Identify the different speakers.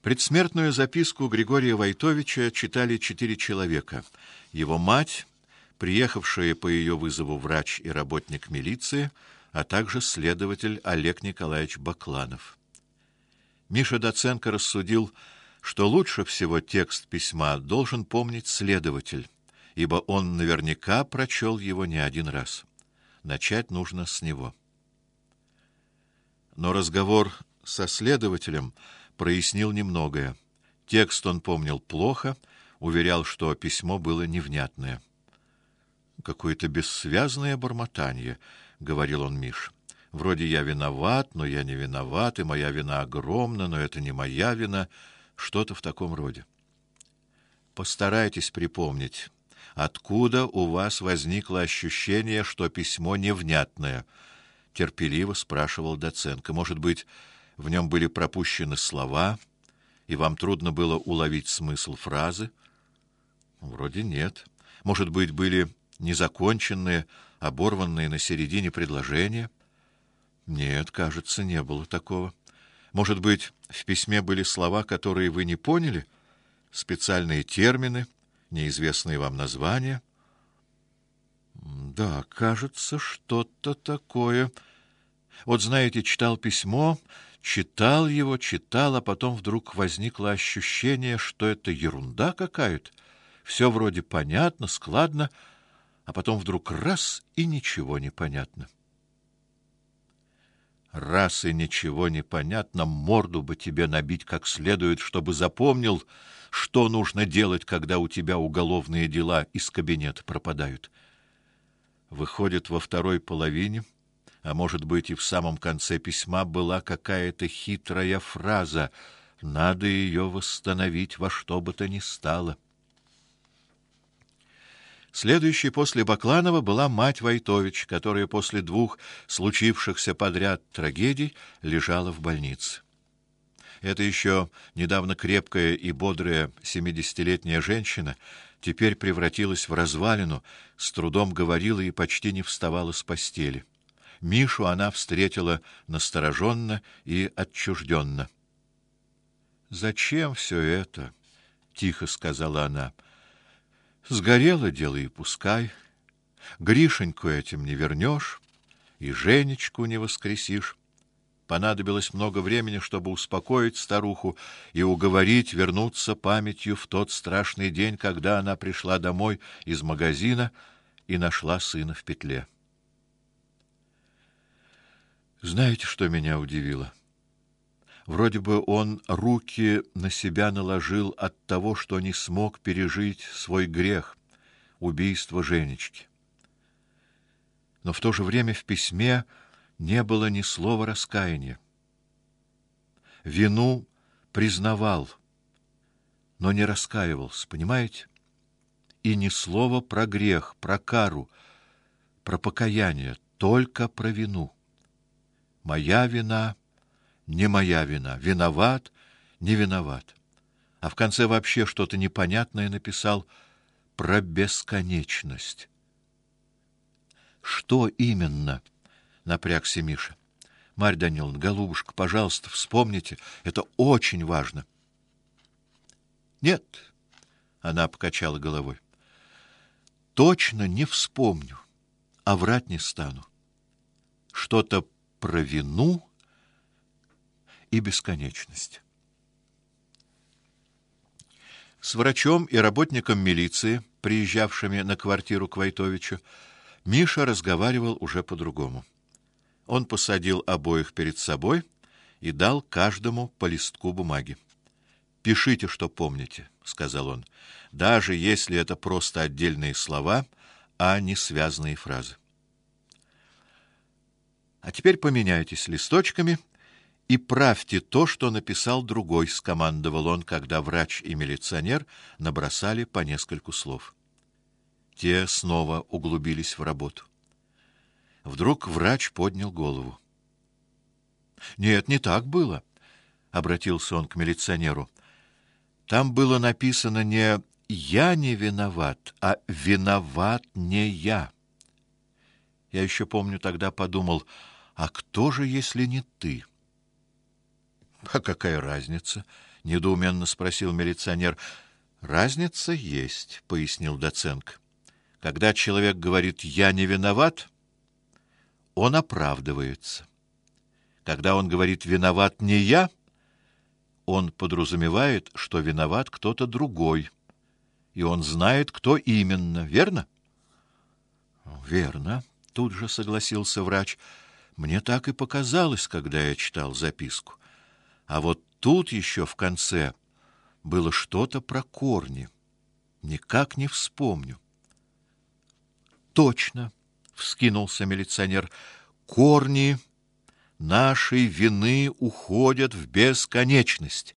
Speaker 1: Предсмертную записку Григория Войтовича читали 4 человека: его мать, приехавшие по ее вызову врач и работник милиции, а также следователь Олег Николаевич Бакланов. Миша Доценко рассудил, что лучше всего текст письма должен помнить следователь, ибо он наверняка прочел его не один раз. Начать нужно с него. Но разговор со следователем прояснил немногое. Текст он помнил плохо, уверял, что письмо было невнятное. Какое-то бессвязное бормотание, говорил он Мише. Вроде я виноват, но я не виноват, и моя вина огромна, но это не моя вина, что-то в таком роде. Постарайтесь припомнить, откуда у вас возникло ощущение, что письмо невнятное, терпеливо спрашивал Доценко. Может быть, в нем были пропущены слова, и вам трудно было уловить смысл фразы? Вроде нет. Может быть, были незаконченные, оборванные на середине предложения? Нет, кажется, не было такого. Может быть, в письме были слова, которые вы не поняли, специальные термины, неизвестные вам названия? Да, кажется, что-то такое. Вот знаете, читал письмо, читал его, а потом вдруг возникло ощущение, что это ерунда какая-то. Все вроде понятно, складно, а потом вдруг раз — и ничего не понятно. Раз и ничего не понятно, морду бы тебе набить как следует, чтобы запомнил, что нужно делать, когда у тебя уголовные дела из кабинета пропадают. Выходит, во второй половине, а может быть и в самом конце письма была какая-то хитрая фраза. Надо ее восстановить во что бы то ни стало. Следующей после Бакланова была мать Войтович, которая после 2 случившихся подряд трагедий лежала в больнице. Эта еще недавно крепкая и бодрая 70-летняя женщина теперь превратилась в развалину, с трудом говорила и почти не вставала с постели. Мишу она встретила настороженно и отчужденно. «Зачем все это?» — тихо сказала она. «Сгорело дело и пускай. Гришеньку этим не вернешь, и Женечку не воскресишь». Понадобилось много времени, чтобы успокоить старуху и уговорить вернуться памятью в тот страшный день, когда она пришла домой из магазина и нашла сына в петле. Знаете, что меня удивило? Вроде бы он руки на себя наложил от того, что не смог пережить свой грех — убийство Женечки. Но в то же время в письме не было ни слова раскаяния. Вину признавал, но не раскаивался, понимаете? И ни слова про грех, про кару, про покаяние, только про вину. Моя вина, не моя вина, виноват, не виноват. А в конце вообще что-то непонятное написал про бесконечность. Что именно? Напрягся Миша. Марья Даниловна, голубушка, пожалуйста, вспомните, это очень важно. Нет, она покачала головой. Точно не вспомню, а врать не стану. Что-то про вину и бесконечность. С врачом и работником милиции, приезжавшими на квартиру к Войтовичу, Миша разговаривал уже по-другому. Он посадил обоих перед собой и дал каждому по листку бумаги. «Пишите, что помните», — сказал он, — «даже если это просто отдельные слова, а не связанные фразы. А теперь поменяйтесь листочками и правьте то, что написал другой», — скомандовал он, когда врач и милиционер набросали по нескольку слов. Те снова углубились в работу. Вдруг врач поднял голову. «Нет, не так было», — обратился он к милиционеру. «Там было написано не «я не виноват», а «виноват не я». Я еще помню, тогда подумал, а кто же, если не ты? А какая разница? недоуменно спросил милиционер. Разница есть, пояснил Доценко. Когда человек говорит «я не виноват», он оправдывается. Когда он говорит «виноват не я», он подразумевает, что виноват кто-то другой, и он знает, кто именно, верно? Верно, тут же согласился врач. Мне так и показалось, когда я читал записку. А вот тут еще в конце было что-то про корни. Никак не вспомню. Точно, вскинулся милиционер. Корни нашей вины уходят в бесконечность.